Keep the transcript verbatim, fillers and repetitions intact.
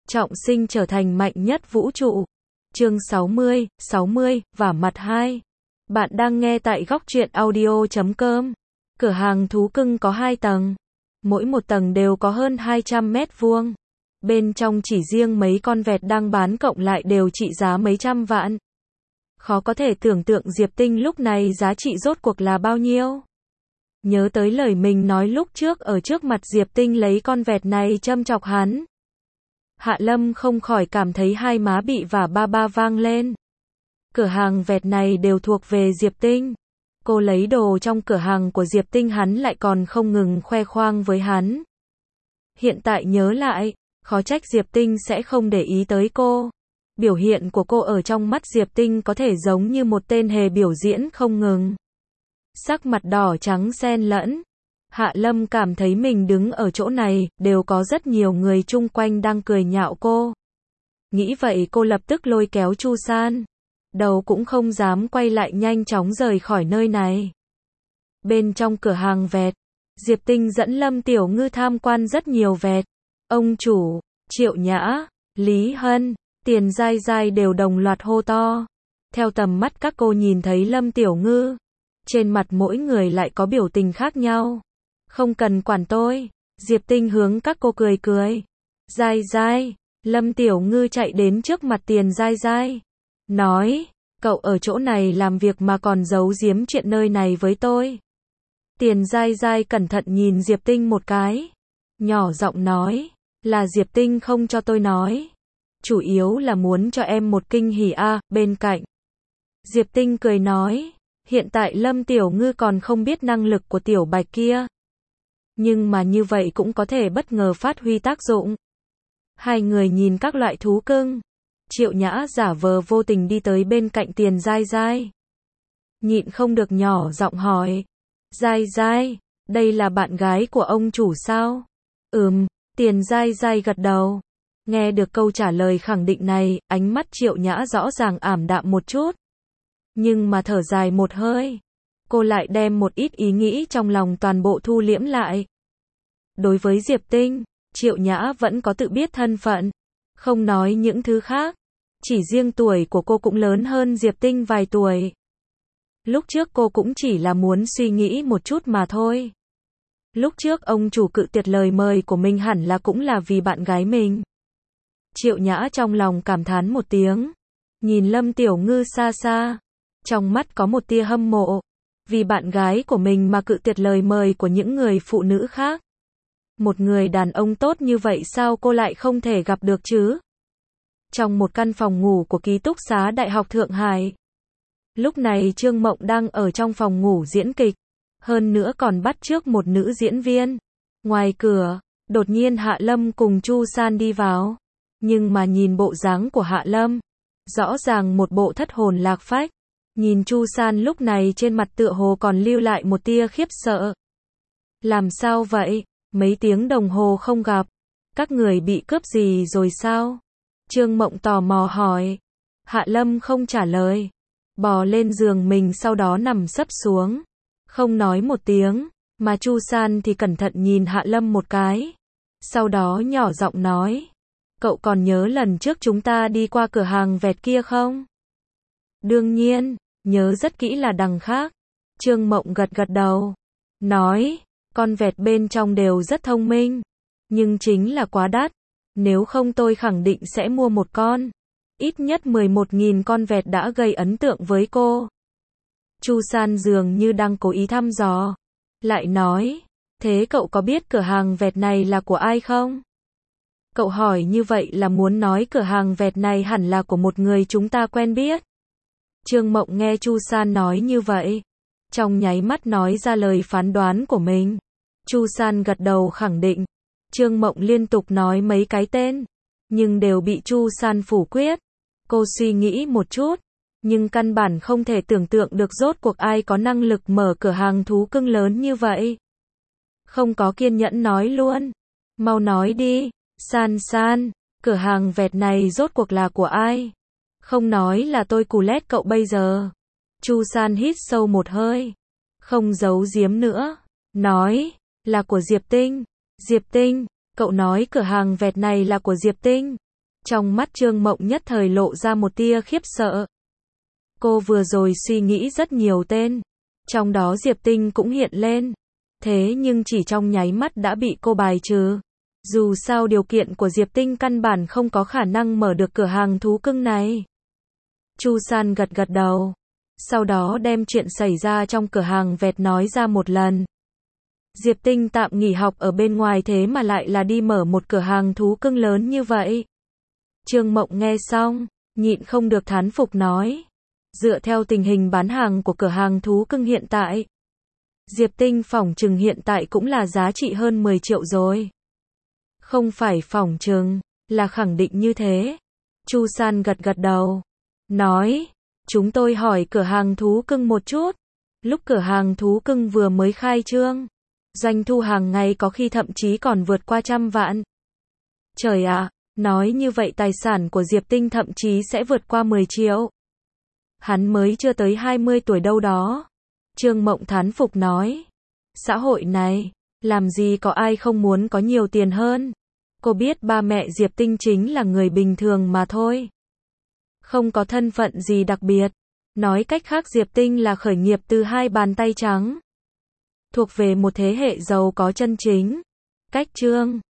trọng sinh trở thành mạnh nhất vũ trụ. Chương sáu mươi, sáu mươi, vả mặt hai. Bạn đang nghe tại góc truyện audio chấm com. Cửa hàng thú cưng có hai tầng. Mỗi một tầng đều có hơn hai trăm mét vuông. Bên trong chỉ riêng mấy con vẹt đang bán cộng lại đều trị giá mấy trăm vạn. Khó có thể tưởng tượng Diệp Tinh lúc này giá trị rốt cuộc là bao nhiêu. Nhớ tới lời mình nói lúc trước ở trước mặt Diệp Tinh lấy con vẹt này châm chọc hắn. Hạ Lâm không khỏi cảm thấy hai má bị vả ba ba vang lên. Cửa hàng vẹt này đều thuộc về Diệp Tinh. Cô lấy đồ trong cửa hàng của Diệp Tinh hắn lại còn không ngừng khoe khoang với hắn. Hiện tại nhớ lại, khó trách Diệp Tinh sẽ không để ý tới cô. Biểu hiện của cô ở trong mắt Diệp Tinh có thể giống như một tên hề biểu diễn không ngừng. Sắc mặt đỏ trắng xen lẫn. Hạ Lâm cảm thấy mình đứng ở chỗ này, đều có rất nhiều người chung quanh đang cười nhạo cô. Nghĩ vậy cô lập tức lôi kéo Chu San. Đầu cũng không dám quay lại nhanh chóng rời khỏi nơi này. Bên trong cửa hàng vẹt, Diệp Tinh dẫn Lâm Tiểu Ngư tham quan rất nhiều vẹt. Ông chủ, Triệu Nhã, Lý Hân, Tiền Giai Giai đều đồng loạt hô to. Theo tầm mắt các cô nhìn thấy Lâm Tiểu Ngư, trên mặt mỗi người lại có biểu tình khác nhau. Không cần quản tôi. Diệp Tinh hướng các cô cười cười. Giai Giai, Lâm Tiểu Ngư chạy đến trước mặt Tiền Giai Giai. Nói, cậu ở chỗ này làm việc mà còn giấu giếm chuyện nơi này với tôi. Tiền Giai Giai cẩn thận nhìn Diệp Tinh một cái. Nhỏ giọng nói, là Diệp Tinh không cho tôi nói. Chủ yếu là muốn cho em một kinh hỉ a. À, bên cạnh. Diệp Tinh cười nói, hiện tại Lâm Tiểu Ngư còn không biết năng lực của Tiểu Bạch kia. Nhưng mà như vậy cũng có thể bất ngờ phát huy tác dụng. Hai người nhìn các loại thú cưng. Triệu Nhã giả vờ vô tình đi tới bên cạnh Tiền Giai Giai. Nhịn không được nhỏ giọng hỏi. Giai Giai, đây là bạn gái của ông chủ sao? Ừm, Tiền Giai Giai gật đầu. Nghe được câu trả lời khẳng định này, ánh mắt Triệu Nhã rõ ràng ảm đạm một chút. Nhưng mà thở dài một hơi. Cô lại đem một ít ý nghĩ trong lòng toàn bộ thu liễm lại. Đối với Diệp Tinh, Triệu Nhã vẫn có tự biết thân phận. Không nói những thứ khác. Chỉ riêng tuổi của cô cũng lớn hơn Diệp Tinh vài tuổi. Lúc trước cô cũng chỉ là muốn suy nghĩ một chút mà thôi. Lúc trước ông chủ cự tuyệt lời mời của mình hẳn là cũng là vì bạn gái mình. Triệu Nhã trong lòng cảm thán một tiếng. Nhìn Lâm Tiểu Ngư xa xa. Trong mắt có một tia hâm mộ. Vì bạn gái của mình mà cự tuyệt lời mời của những người phụ nữ khác. Một người đàn ông tốt như vậy sao cô lại không thể gặp được chứ? Trong một căn phòng ngủ của ký túc xá Đại học Thượng Hải. Lúc này Trương Mộng đang ở trong phòng ngủ diễn kịch. Hơn nữa còn bắt chước một nữ diễn viên. Ngoài cửa, đột nhiên Hạ Lâm cùng Chu San đi vào. Nhưng mà nhìn bộ dáng của Hạ Lâm. Rõ ràng một bộ thất hồn lạc phách. Nhìn Chu San lúc này trên mặt tựa hồ còn lưu lại một tia khiếp sợ. Làm sao vậy? Mấy tiếng đồng hồ không gặp. Các người bị cướp gì rồi sao? Trương Mộng tò mò hỏi. Hạ Lâm không trả lời. Bò lên giường mình sau đó nằm sấp xuống. Không nói một tiếng. Mà Chu San thì cẩn thận nhìn Hạ Lâm một cái. Sau đó nhỏ giọng nói. Cậu còn nhớ lần trước chúng ta đi qua cửa hàng vẹt kia không? Đương nhiên, nhớ rất kỹ là đằng khác. Trương Mộng gật gật đầu. Nói, con vẹt bên trong đều rất thông minh. Nhưng chính là quá đắt. Nếu không tôi khẳng định sẽ mua một con. Ít nhất mười một nghìn con vẹt đã gây ấn tượng với cô. Chu San dường như đang cố ý thăm dò. Lại nói, thế cậu có biết cửa hàng vẹt này là của ai không? Cậu hỏi như vậy là muốn nói cửa hàng vẹt này hẳn là của một người chúng ta quen biết. Trương Mộng nghe Chu San nói như vậy. Trong nháy mắt nói ra lời phán đoán của mình. Chu San gật đầu khẳng định. Trương Mộng liên tục nói mấy cái tên. Nhưng đều bị Chu San phủ quyết. Cô suy nghĩ một chút. Nhưng căn bản không thể tưởng tượng được rốt cuộc ai có năng lực mở cửa hàng thú cưng lớn như vậy. Không có kiên nhẫn nói luôn. Mau nói đi. San San, cửa hàng vẹt này rốt cuộc là của ai? Không nói là tôi cù lét cậu bây giờ. Chu San hít sâu một hơi. Không giấu giếm nữa. Nói, là của Diệp Tinh. Diệp Tinh, cậu nói cửa hàng vẹt này là của Diệp Tinh. Trong mắt Trương Mộng nhất thời lộ ra một tia khiếp sợ. Cô vừa rồi suy nghĩ rất nhiều tên, trong đó Diệp Tinh cũng hiện lên. Thế nhưng chỉ trong nháy mắt đã bị cô bài trừ. Dù sao điều kiện của Diệp Tinh căn bản không có khả năng mở được cửa hàng thú cưng này. Chu San gật gật đầu. Sau đó đem chuyện xảy ra trong cửa hàng vẹt nói ra một lần. Diệp Tinh tạm nghỉ học ở bên ngoài thế mà lại là đi mở một cửa hàng thú cưng lớn như vậy. Trương Mộng nghe xong, nhịn không được thán phục nói. Dựa theo tình hình bán hàng của cửa hàng thú cưng hiện tại, Diệp Tinh phỏng chừng hiện tại cũng là giá trị hơn mười triệu rồi. Không phải phỏng chừng, là khẳng định như thế. Chu San gật gật đầu. Nói, chúng tôi hỏi cửa hàng thú cưng một chút. Lúc cửa hàng thú cưng vừa mới khai trương, doanh thu hàng ngày có khi thậm chí còn vượt qua trăm vạn. Trời ạ, nói như vậy tài sản của Diệp Tinh thậm chí sẽ vượt qua mười triệu. Hắn mới chưa tới hai mươi tuổi đâu đó. Trương Mộng thán phục nói. Xã hội này, làm gì có ai không muốn có nhiều tiền hơn. Cô biết ba mẹ Diệp Tinh chính là người bình thường mà thôi. Không có thân phận gì đặc biệt. Nói cách khác Diệp Tinh là khởi nghiệp từ hai bàn tay trắng. Thuộc về một thế hệ giàu có chân chính. Cách Trương